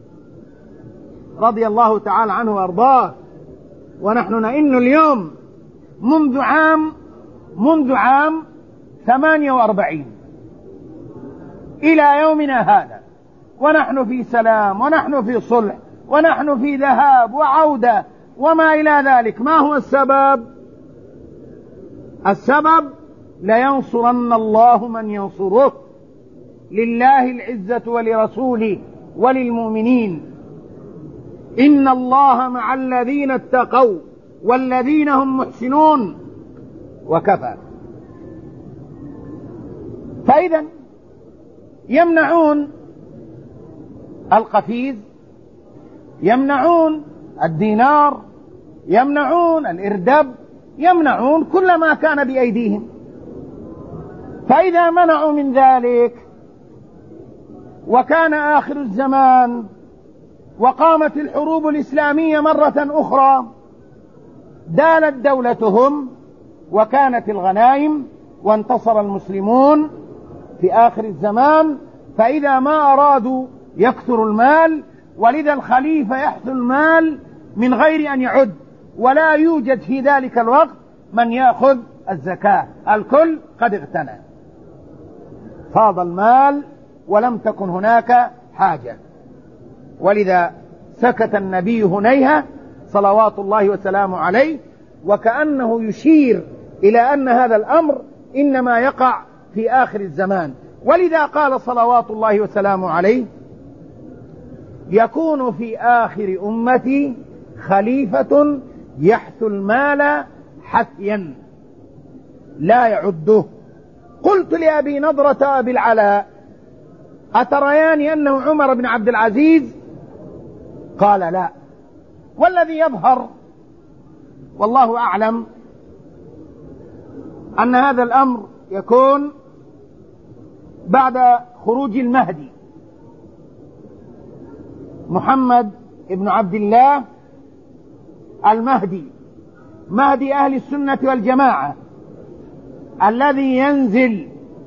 رضي الله تعالى عنه وأرضاه. ونحن نئن اليوم منذ عام منذ عام ثمانية وأربعين إلى يومنا هذا، ونحن في سلام، ونحن في صلح، ونحن في ذهاب وعودة وما إلى ذلك. ما هو السبب؟ السبب لينصرن الله من ينصره، لله العزة ولرسوله وللمؤمنين، إن الله مع الذين اتقوا والذين هم محسنون وكفى. فإذا يمنعون القفيز، يمنعون الدينار، يمنعون الإردب، يمنعون كل ما كان بأيديهم. فإذا منعوا من ذلك وكان آخر الزمان وقامت الحروب الإسلامية مرة أخرى، دالت دولتهم وكانت الغنائم وانتصر المسلمون في آخر الزمان. فإذا ما أرادوا يكثر المال، ولذا الخليفة يحث المال من غير أن يعد، ولا يوجد في ذلك الوقت من يأخذ الزكاة، الكل قد اغتنى، فاض المال ولم تكن هناك حاجة. ولذا سكت النبي هنيهة صلوات الله وسلامه عليه، وكأنه يشير إلى أن هذا الأمر إنما يقع في آخر الزمان. ولذا قال صلوات الله وسلامه عليه: يكون في آخر أمتي خليفة يحث المال حثيا لا يعده. قلت لأبي نضرة أبي العلاء: أتريان أنه عمر بن عبد العزيز؟ قال: لا. والذي يظهر والله أعلم أن هذا الأمر يكون بعد خروج المهدي محمد بن عبد الله المهدي، مهدي أهل السنة والجماعة، الذي ينزل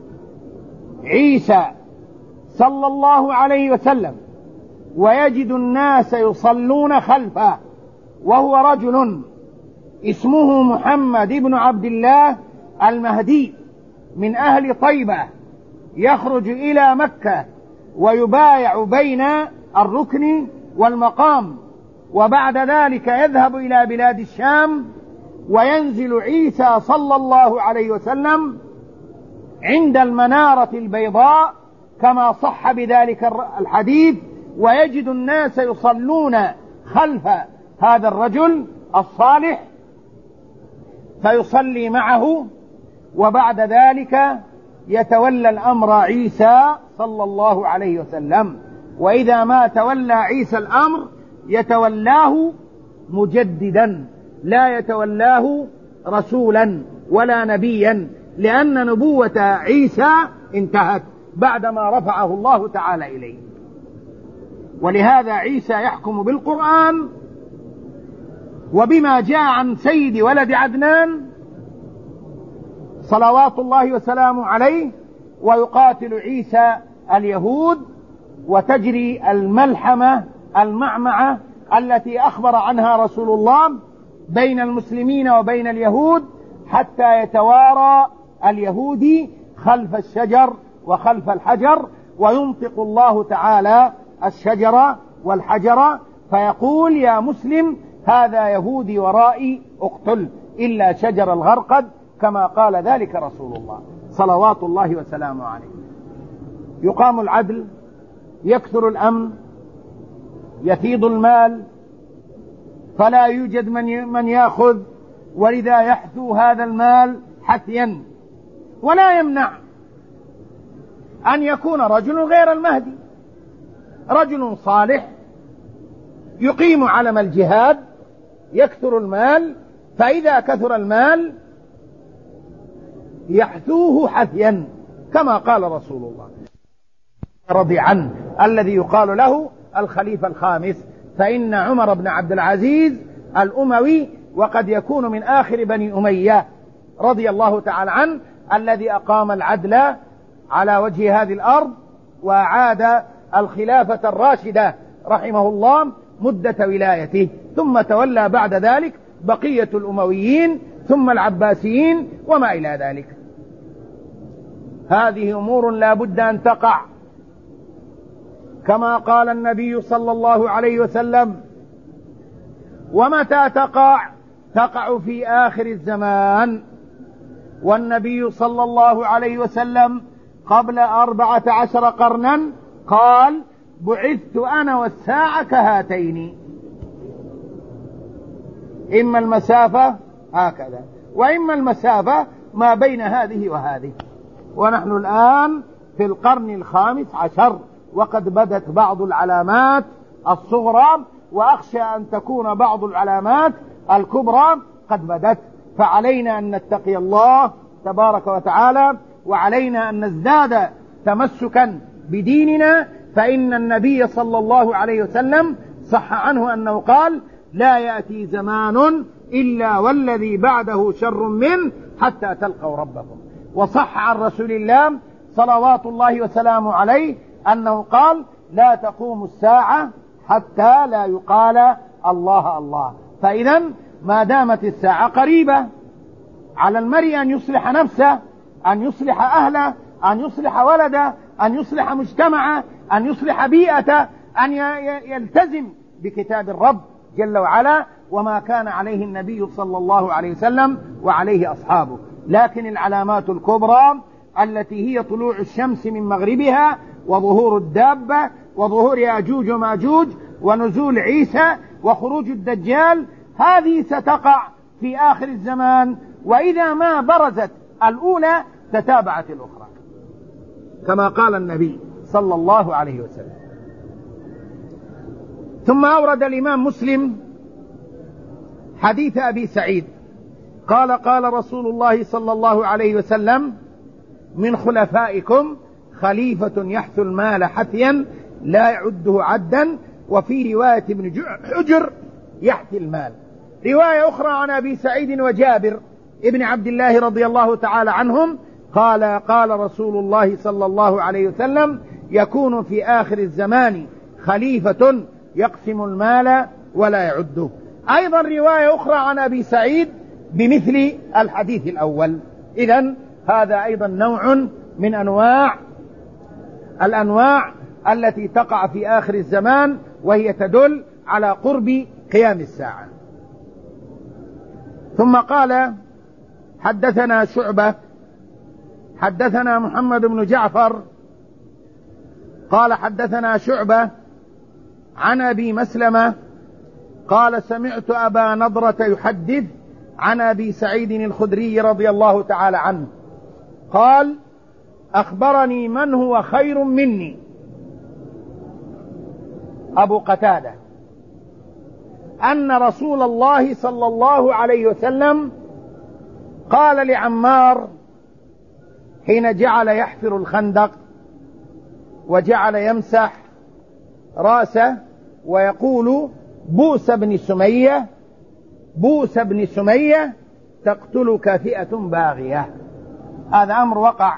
عيسى صلى الله عليه وسلم ويجد الناس يصلون خلفه، وهو رجل اسمه محمد بن عبد الله المهدي من أهل طيبة، يخرج إلى مكة ويبايع بين الركن والمقام، وبعد ذلك يذهب إلى بلاد الشام، وينزل عيسى صلى الله عليه وسلم عند المنارة البيضاء كما صح بذلك الحديث، ويجد الناس يصلون خلف هذا الرجل الصالح فيصلي معه، وبعد ذلك يتولى الأمر عيسى صلى الله عليه وسلم. وإذا ما تولى عيسى الأمر يتولاه مجددا، لا يتولاه رسولا ولا نبيا، لأن نبوة عيسى انتهت بعدما رفعه الله تعالى إليه. ولهذا عيسى يحكم بالقرآن وبما جاء عن سيد ولد عدنان صلوات الله وسلامه عليه، ويقاتل عيسى اليهود، وتجري الملحمة المعمعة التي أخبر عنها رسول الله بين المسلمين وبين اليهود، حتى يتوارى اليهودي خلف الشجر وخلف الحجر، وينطق الله تعالى الشجر والحجر فيقول: يا مسلم هذا يهودي ورائي اقتل، إلا شجر الغرقد، كما قال ذلك رسول الله صلوات الله وسلامه عليه. يقام العدل، يكثر الأمن، يفيض المال، فلا يوجد من من يأخذ، ولذا يحثو هذا المال حثيا. ولا يمنع أن يكون رجل غير المهدي، رجل صالح يقيم علم الجهاد، يكثر المال، فإذا كثر المال يحثوه حثيا كما قال رسول الله رضي عنه الذي يقال له الخليفة الخامس. فإن عمر بن عبد العزيز الأموي، وقد يكون من آخر بني أمية رضي الله تعالى عنه، الذي أقام العدل على وجه هذه الأرض، وأعاد الخلافة الراشدة رحمه الله مدة ولايته، ثم تولى بعد ذلك بقية الأمويين ثم العباسيين وما إلى ذلك. هذه أمور لا بد أن تقع، كما قال النبي صلى الله عليه وسلم: ومتى تقع؟ تقع في آخر الزمان. والنبي صلى الله عليه وسلم قبل أربعة عشر قرنا قال: بعثت أنا والساعة كهاتين. إما المسافة هكذا، وإما المسافة ما بين هذه وهذه. ونحن الآن في القرن الخامس عشر، وقد بدت بعض العلامات الصغرى، وأخشى أن تكون بعض العلامات الكبرى قد بدت. فعلينا أن نتقي الله تبارك وتعالى، وعلينا أن نزداد تمسكا بديننا، فإن النبي صلى الله عليه وسلم صح عنه أنه قال: لا يأتي زمان إلا والذي بعده شر منه حتى تلقوا ربكم. وصح عن رسول الله صلوات الله وسلامه عليه أنه قال: لا تقوم الساعة حتى لا يقال الله الله. فإذا ما دامت الساعة قريبة، على المرء أن يصلح نفسه، أن يصلح أهله، أن يصلح ولده، أن يصلح مجتمعه، أن يصلح بيئته، أن يلتزم بكتاب الرب جل وعلا وما كان عليه النبي صلى الله عليه وسلم وعليه أصحابه. لكن العلامات الكبرى التي هي طلوع الشمس من مغربها، وظهور الدابة، وظهور ياجوج وماجوج، ونزول عيسى، وخروج الدجال، هذه ستقع في آخر الزمان. وإذا ما برزت الأولى تتابعت الأخرى، كما قال النبي صلى الله عليه وسلم. ثم أورد الإمام مسلم حديث أبي سعيد قال: قال رسول الله صلى الله عليه وسلم: من خلفائكم خليفة يحث المال حثيا لا يعده عدا، وفي رواية ابن حجر يحثي المال. رواية أخرى عن أبي سعيد وجابر ابن عبد الله رضي الله تعالى عنهم قال: قال رسول الله صلى الله عليه وسلم: يكون في آخر الزمان خليفة يقسم المال ولا يعده. أيضا رواية أخرى عن أبي سعيد بمثل الحديث الأول. إذن هذا أيضا نوع من أنواع الأنواع التي تقع في آخر الزمان، وهي تدل على قرب قيام الساعة. ثم قال: حدثنا شعبة حدثنا محمد بن جعفر قال: حدثنا شعبة عن أبي مسلمة قال: سمعت أبا نضرة يحدث عن أبي سعيد الخدري رضي الله تعالى عنه قال: أخبرني من هو خير مني، أبو قتادة، أن رسول الله صلى الله عليه وسلم قال لعمار حين جعل يحفر الخندق وجعل يمسح رأسه ويقول: بوس بن سمية بوس بن سمية تقتلك فئة باغية. هذا أمر وقع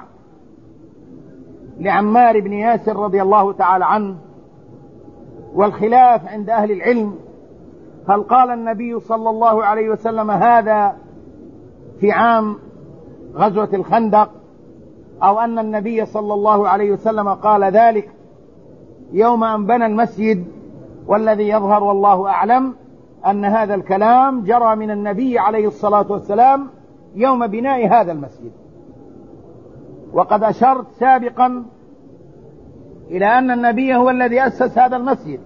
لعمار بن ياسر رضي الله تعالى عنه، والخلاف عند أهل العلم: هل قال النبي صلى الله عليه وسلم هذا في عام غزوة الخندق، أو أن النبي صلى الله عليه وسلم قال ذلك يوم أن بنى المسجد؟ والذي يظهر والله أعلم أن هذا الكلام جرى من النبي عليه الصلاة والسلام يوم بناء هذا المسجد. وقد أشرت سابقا إلى أن النبي هو الذي أسس هذا المسجد،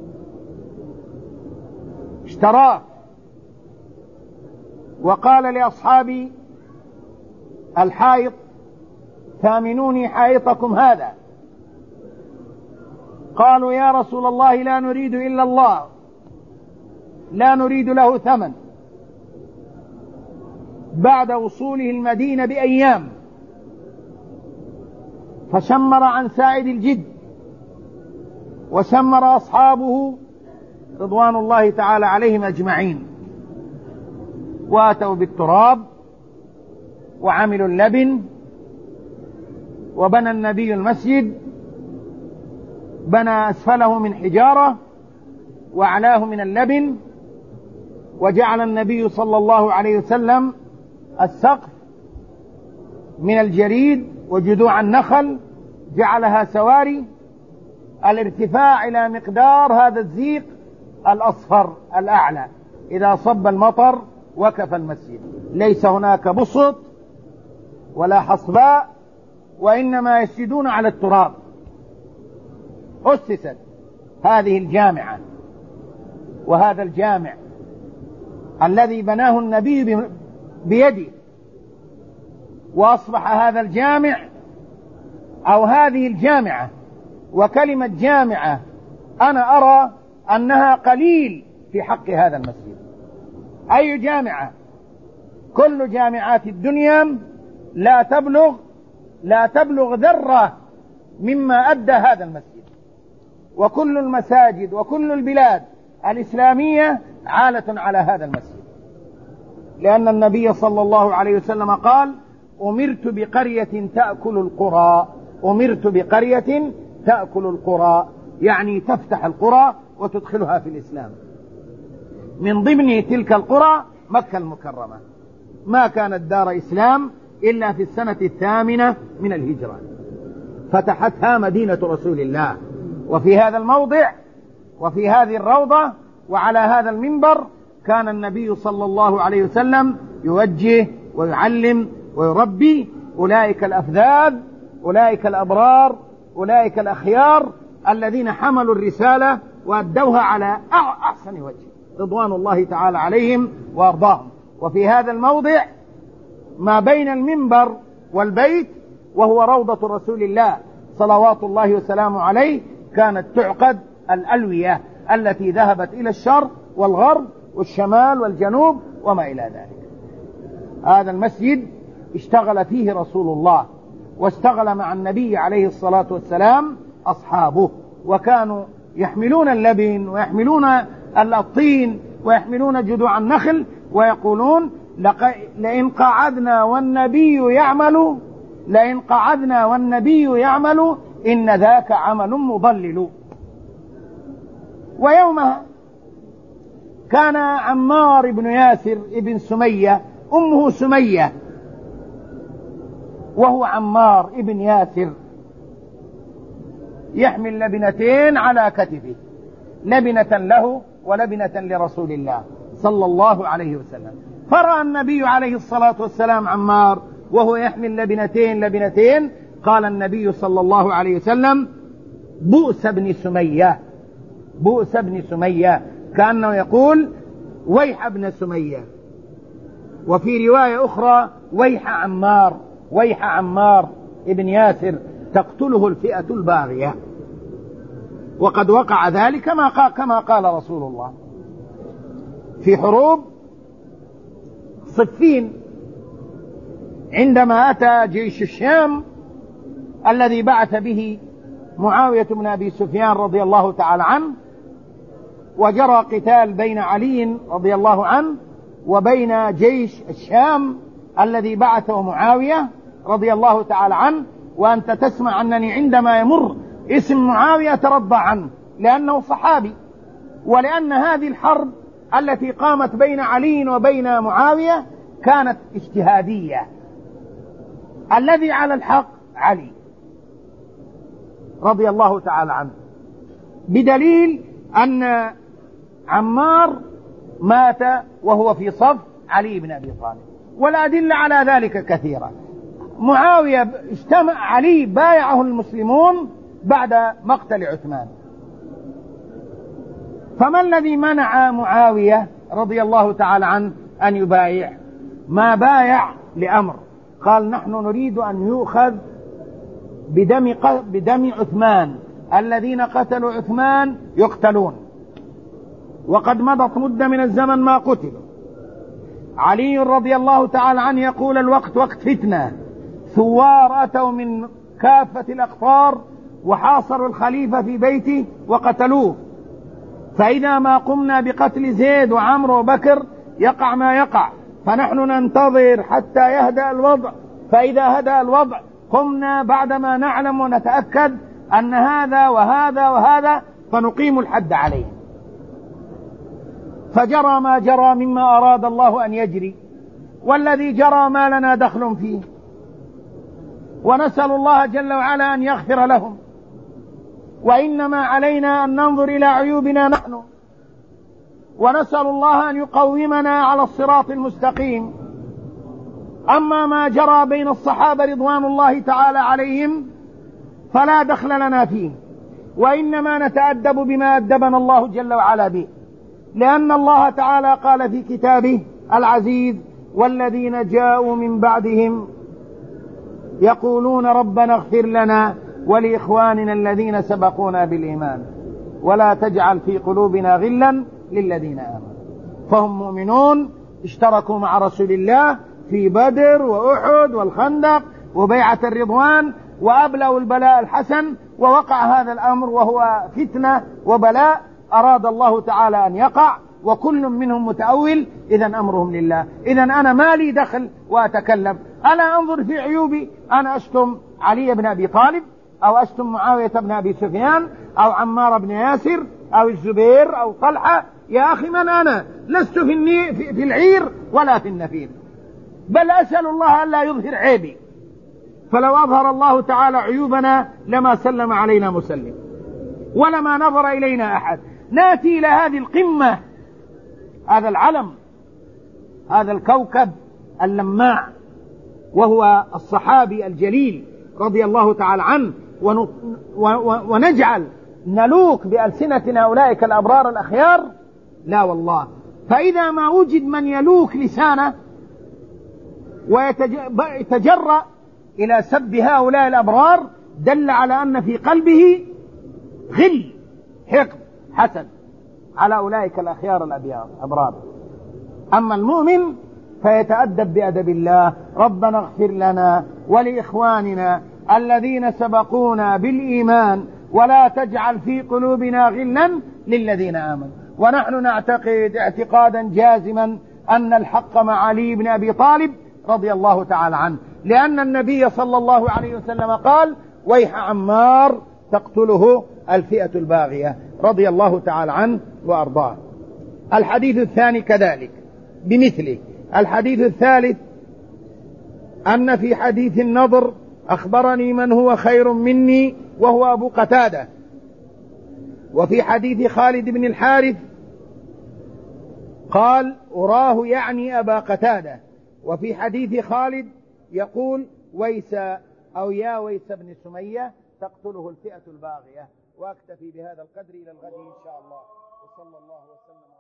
اشتراه وقال لأصحاب الحائط: ثامنوني حائطكم هذا. قالوا: يا رسول الله لا نريد إلا الله، لا نريد له ثمن. بعد وصوله المدينة بأيام فشمر عن سائد الجد، وشمر أصحابه رضوان الله تعالى عليهم أجمعين، واتوا بالتراب وعملوا اللبن، وبنى النبي المسجد، بنى أسفله من حجارة وأعلاه من اللبن، وجعل النبي صلى الله عليه وسلم السقف من الجريد وجذوع النخل، جعلها سواري، الارتفاع إلى مقدار هذا الزيق الأصفر الأعلى. إذا صب المطر وقف المسجد، ليس هناك بسط ولا حصباء، وإنما يسجدون على التراب. أسست هذه الجامعة وهذا الجامع الذي بناه النبي بيده، وأصبح هذا الجامع أو هذه الجامعة، وكلمة جامعة أنا أرى أنها قليل في حق هذا المسجد. أي جامعة؟ كل جامعات الدنيا لا تبلغ لا تبلغ ذرة مما أدى هذا المسجد. وكل المساجد وكل البلاد الإسلامية عالة على هذا المسجد، لأن النبي صلى الله عليه وسلم قال: أمرت بقرية تأكل القرى. أمرت بقرية تأكل القرى، يعني تفتح القرى وتدخلها في الإسلام. من ضمن تلك القرى مكة المكرمة، ما كانت دار إسلام إلا في السنة الثامنة من الهجرة، فتحتها مدينة رسول الله. وفي هذا الموضع وفي هذه الروضة وعلى هذا المنبر كان النبي صلى الله عليه وسلم يوجه ويعلم ويربي أولئك الأفذاذ، أولئك الأبرار، أولئك الأخيار الذين حملوا الرسالة وأدوها على أحسن وجه، رضوان الله تعالى عليهم وأرضاهم. وفي هذا الموضع ما بين المنبر والبيت، وهو روضة رسول الله صلوات الله وسلامه عليه، كانت تعقد الألوية التي ذهبت إلى الشرق والغرب والشمال والجنوب وما إلى ذلك. هذا المسجد اشتغل فيه رسول الله، واشتغل مع النبي عليه الصلاة والسلام أصحابه، وكانوا يحملون اللبن ويحملون الطين ويحملون جذوع النخل، ويقولون: لئن قعدنا والنبي يعمل لئن قعدنا والنبي يعمل إن ذاك عمل مضلل. ويومها كان عمار بن ياسر ابن سمية، أمه سمية وهو عمار ابن ياسر، يحمل لبنتين على كتفه، لبنة له ولبنة لرسول الله صلى الله عليه وسلم. فرأى النبي عليه الصلاة والسلام عمار وهو يحمل لبنتين لبنتين، قال النبي صلى الله عليه وسلم: بؤس ابن سمية، بؤس ابن سمية، كأنه يقول: ويح ابن سمية. وفي رواية أخرى: ويح عمار، ويح عمار ابن ياسر، تقتله الفئة الباغية. وقد وقع ذلك كما قال, كما قال رسول الله في حروب صفين، عندما أتى جيش الشام الذي بعث به معاوية بن أبي سفيان رضي الله تعالى عنه، وجرى قتال بين علي رضي الله عنه وبين جيش الشام الذي بعثه معاوية رضي الله تعالى عنه. وأنت تسمع أنني عندما يمر اسم معاوية ترضى عنه، لأنه صحابي، ولأن هذه الحرب التي قامت بين علي وبين معاوية كانت اجتهادية. الذي على الحق علي رضي الله تعالى عنه، بدليل أن عمار مات وهو في صف علي بن أبي طالب، والأدلة على ذلك كثيرة. معاوية اجتمع علي، بايعه المسلمون بعد مقتل عثمان. فما الذي منع معاوية رضي الله تعالى عنه أن يبايع؟ ما بايع لأمر، قال: نحن نريد أن يؤخذ بدم, بدم عثمان، الذين قتلوا عثمان يقتلون، وقد مضت مدة من الزمن ما قتلوا. علي رضي الله تعالى عنه يقول: الوقت وقت فتنة، ثوار أتوا من كافة الأقطار وحاصروا الخليفة في بيته وقتلوه، فإذا ما قمنا بقتل زيد وعمرو وبكر يقع ما يقع، فنحن ننتظر حتى يهدأ الوضع، فإذا هدأ الوضع قمنا بعدما نعلم ونتأكد أن هذا وهذا وهذا فنقيم الحد عليه. فجرى ما جرى مما أراد الله أن يجري، والذي جرى ما لنا دخل فيه، ونسأل الله جل وعلا أن يغفر لهم. وإنما علينا أن ننظر إلى عيوبنا نحن، ونسأل الله أن يقومنا على الصراط المستقيم. أما ما جرى بين الصحابة رضوان الله تعالى عليهم فلا دخل لنا فيه، وإنما نتأدب بما أدبنا الله جل وعلا به، لأن الله تعالى قال في كتابه العزيز: والذين جاءوا من بعدهم يقولون ربنا اغفر لنا ولإخواننا الذين سبقونا بالإيمان ولا تجعل في قلوبنا غلا للذين آمنوا. فهم مؤمنون اشتركوا مع رسول الله في بدر وأحد والخندق وبيعة الرضوان، وأبلغوا البلاء الحسن، ووقع هذا الأمر وهو فتنة وبلاء أراد الله تعالى أن يقع، وكل منهم متأول، إذن أمرهم لله. إذن أنا ما لي دخل وأتكلم، أنا أنظر في عيوبي، أنا أشتم علي بن أبي طالب أو أشتم معاوية بن أبي سفيان أو عمار بن ياسر أو الزبير أو طلحة، يا أخي من أنا؟ لست في, الني... في العير ولا في النفير، بل أسأل الله ألا يظهر عيبي، فلو أظهر الله تعالى عيوبنا لما سلم علينا مسلم ولما نظر إلينا أحد. نأتي إلى هذه القمة، هذا العلم، هذا الكوكب اللماع، وهو الصحابي الجليل رضي الله تعالى عنه، ون... و... و... ونجعل نلوك بألسنتنا أولئك الأبرار الأخيار؟ لا والله. فإذا ما وجد من يلوك لسانه ويتجرأ إلى سب هؤلاء الأبرار دل على أن في قلبه غل، حقد، حسد على أولئك الأخيار الأبرار. أما المؤمن فيتأدب بأدب الله: ربنا اغفر لنا ولإخواننا الذين سبقونا بالإيمان ولا تجعل في قلوبنا غلا للذين آمنوا. ونحن نعتقد اعتقادا جازما أن الحق مع علي بن أبي طالب رضي الله تعالى عنه، لأن النبي صلى الله عليه وسلم قال: ويح عمار تقتله الفئة الباغية، رضي الله تعالى عنه وأرضاه. الحديث الثاني كذلك بمثله. الحديث الثالث: أن في حديث النضر أخبرني من هو خير مني وهو أبو قتادة. وفي حديث خالد بن الحارث قال: أراه يعني أبا قتادة. وفي حديث خالد يقول: ويس أو يا ويس بن سمية تقتله الفئة الباغية. وأكتفي بهذا القدر، إلى الغد إن شاء الله، وصلى الله وسلم.